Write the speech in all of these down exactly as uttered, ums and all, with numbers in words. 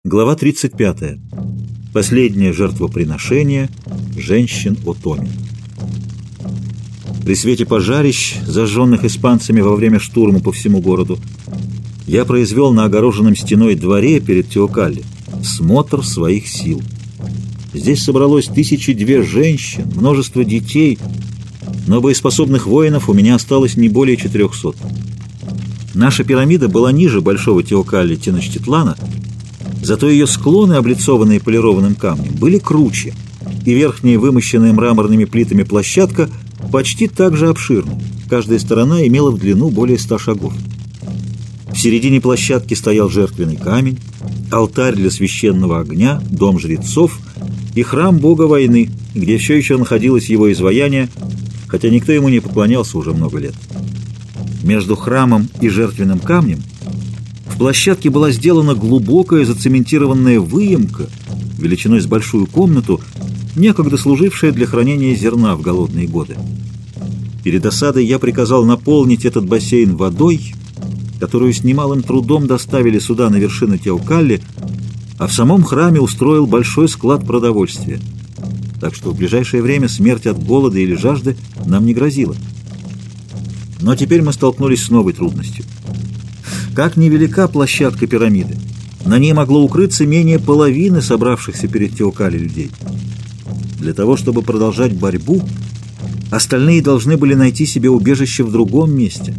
Глава тридцать пятая. Последнее жертвоприношение женщин Отоми. При свете пожарищ, зажженных испанцами во время штурма по всему городу, я произвел на огороженном стеной дворе перед Теокалли смотр своих сил. Здесь собралось тысячи две женщин, множество детей, но боеспособных воинов у меня осталось не более четырехсот. Наша пирамида была ниже большого Теокалли Теночтитлана, зато ее склоны, облицованные полированным камнем, были круче, и верхняя, вымощенная мраморными плитами площадка почти так же обширна. Каждая сторона имела в длину более ста шагов. В середине площадки стоял жертвенный камень, алтарь для священного огня, дом жрецов и храм бога войны, где все еще находилось его изваяние, хотя никто ему не поклонялся уже много лет. Между храмом и жертвенным камнем в площадке была сделана глубокая зацементированная выемка, величиной с большую комнату, некогда служившая для хранения зерна в голодные годы. Перед осадой я приказал наполнить этот бассейн водой, которую с немалым трудом доставили сюда на вершину Теокалли, а в самом храме устроил большой склад продовольствия. Так что в ближайшее время смерть от голода или жажды нам не грозила. Но теперь мы столкнулись с новой трудностью. Как невелика площадка пирамиды, на ней могло укрыться менее половины собравшихся перед Теокалли людей. Для того, чтобы продолжать борьбу, остальные должны были найти себе убежище в другом месте.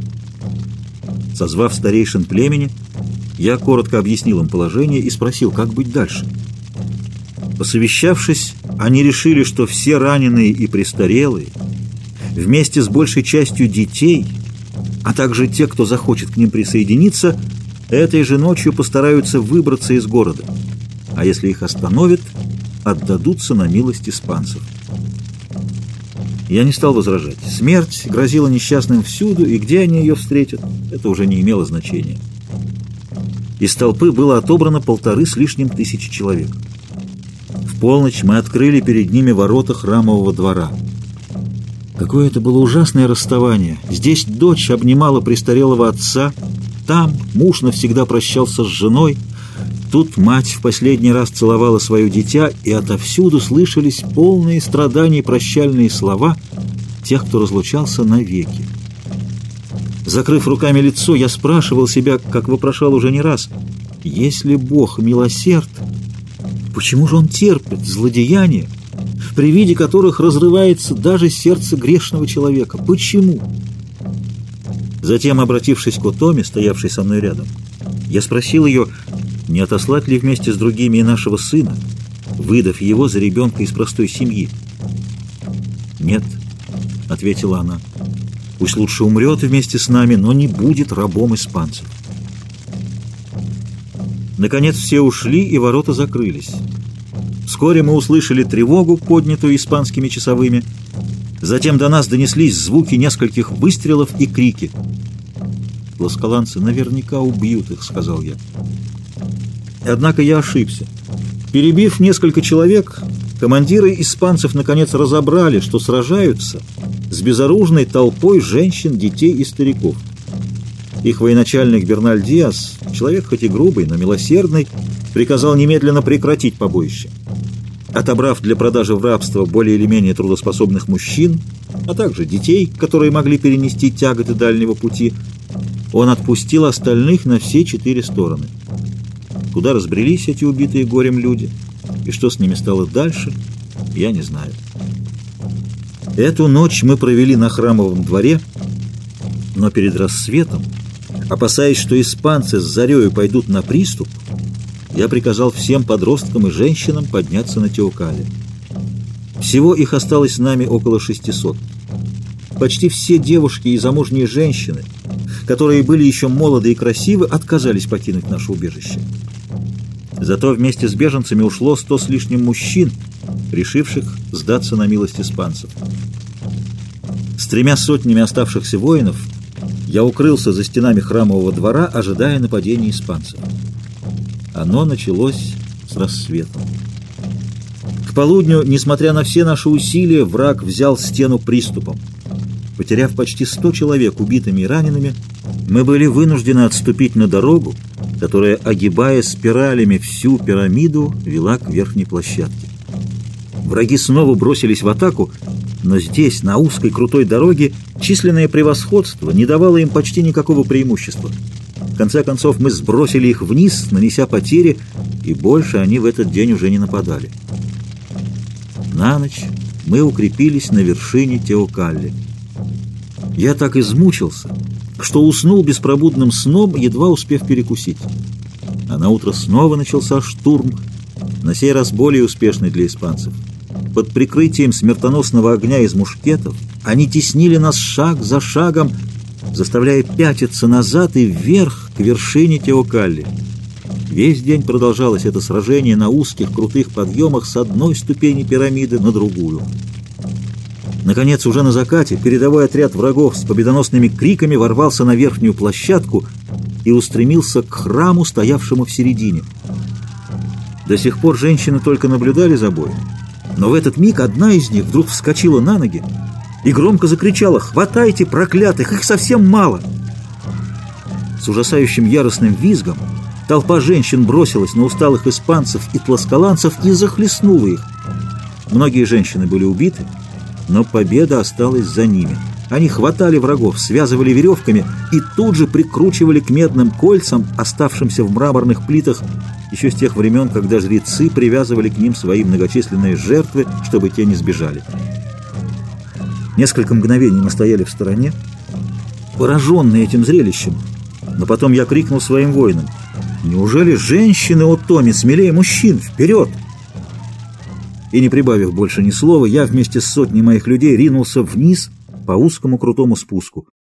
Созвав старейшин племени, я коротко объяснил им положение и спросил, как быть дальше. Посовещавшись, они решили, что все раненые и престарелые, вместе с большей частью детей, а также те, кто захочет к ним присоединиться, этой же ночью постараются выбраться из города, а если их остановят, отдадутся на милость испанцев. Я не стал возражать. Смерть грозила несчастным всюду, и где они ее встретят, это уже не имело значения. Из толпы было отобрано полторы с лишним тысячи человек. В полночь мы открыли перед ними ворота храмового двора. Какое это было ужасное расставание. Здесь дочь обнимала престарелого отца, там муж навсегда прощался с женой, тут мать в последний раз целовала свое дитя, и отовсюду слышались полные страданий прощальные слова тех, кто разлучался навеки. Закрыв руками лицо, я спрашивал себя, как вопрошал уже не раз: если Бог милосерд, почему же Он терпит злодеяния, при виде которых разрывается даже сердце грешного человека? Почему? Затем, обратившись к Отоми, стоявшей со мной рядом, я спросил ее, не отослать ли вместе с другими и нашего сына, выдав его за ребенка из простой семьи. «Нет», — ответила она, — «пусть лучше умрет вместе с нами, но не будет рабом испанцев». Наконец все ушли, и ворота закрылись. Вскоре мы услышали тревогу, поднятую испанскими часовыми. Затем до нас донеслись звуки нескольких выстрелов и крики. «Тласкаланцы наверняка убьют их», — сказал я. Однако я ошибся. Перебив несколько человек, командиры испанцев наконец разобрали, что сражаются с безоружной толпой женщин, детей и стариков. Их военачальник Берналь Диас, человек хоть и грубый, но милосердный, приказал немедленно прекратить побоище. Отобрав для продажи в рабство более или менее трудоспособных мужчин, а также детей, которые могли перенести тяготы дальнего пути, он отпустил остальных на все четыре стороны. Куда разбрелись эти убитые горем люди, и что с ними стало дальше, я не знаю. Эту ночь мы провели на храмовом дворе, но перед рассветом, опасаясь, что испанцы с зарею пойдут на приступ, я приказал всем подросткам и женщинам подняться на Теокалли. Всего их осталось с нами около шестисот. Почти все девушки и замужние женщины, которые были еще молоды и красивы, отказались покинуть наше убежище. Зато вместе с беженцами ушло сто с лишним мужчин, решивших сдаться на милость испанцев. С тремя сотнями оставшихся воинов я укрылся за стенами храмового двора, ожидая нападения испанцев. Оно началось с рассветом. К полудню, несмотря на все наши усилия, враг взял стену приступом. Потеряв почти сто человек убитыми и ранеными, мы были вынуждены отступить на дорогу, которая, огибая спиралями всю пирамиду, вела к верхней площадке. Враги снова бросились в атаку, но здесь, на узкой крутой дороге, численное превосходство не давало им почти никакого преимущества. В конце концов мы сбросили их вниз, нанеся потери, и больше они в этот день уже не нападали. На ночь мы укрепились на вершине Теокалли. Я так измучился, что уснул беспробудным сном, едва успев перекусить. А наутро снова начался штурм, на сей раз более успешный для испанцев. Под прикрытием смертоносного огня из мушкетов они теснили нас шаг за шагом, заставляя пятиться назад и вверх к вершине Теокалли. Весь день продолжалось это сражение на узких крутых подъемах с одной ступени пирамиды на другую. Наконец, уже на закате, передовой отряд врагов с победоносными криками ворвался на верхнюю площадку и устремился к храму, стоявшему в середине. До сих пор женщины только наблюдали за боем, но в этот миг одна из них вдруг вскочила на ноги и громко закричала: «Хватайте проклятых, их совсем мало!» С ужасающим яростным визгом толпа женщин бросилась на усталых испанцев и тласкаланцев и захлестнула их. Многие женщины были убиты, но победа осталась за ними. Они хватали врагов, связывали веревками и тут же прикручивали к медным кольцам, оставшимся в мраморных плитах еще с тех времен, когда жрецы привязывали к ним свои многочисленные жертвы, чтобы те не сбежали. Несколько мгновений мы стояли в стороне, пораженные этим зрелищем, но потом я крикнул своим воинам: «Неужели женщины Отоми смелее мужчин? Вперед!» И, не прибавив больше ни слова, я вместе с сотней моих людей ринулся вниз по узкому крутому спуску.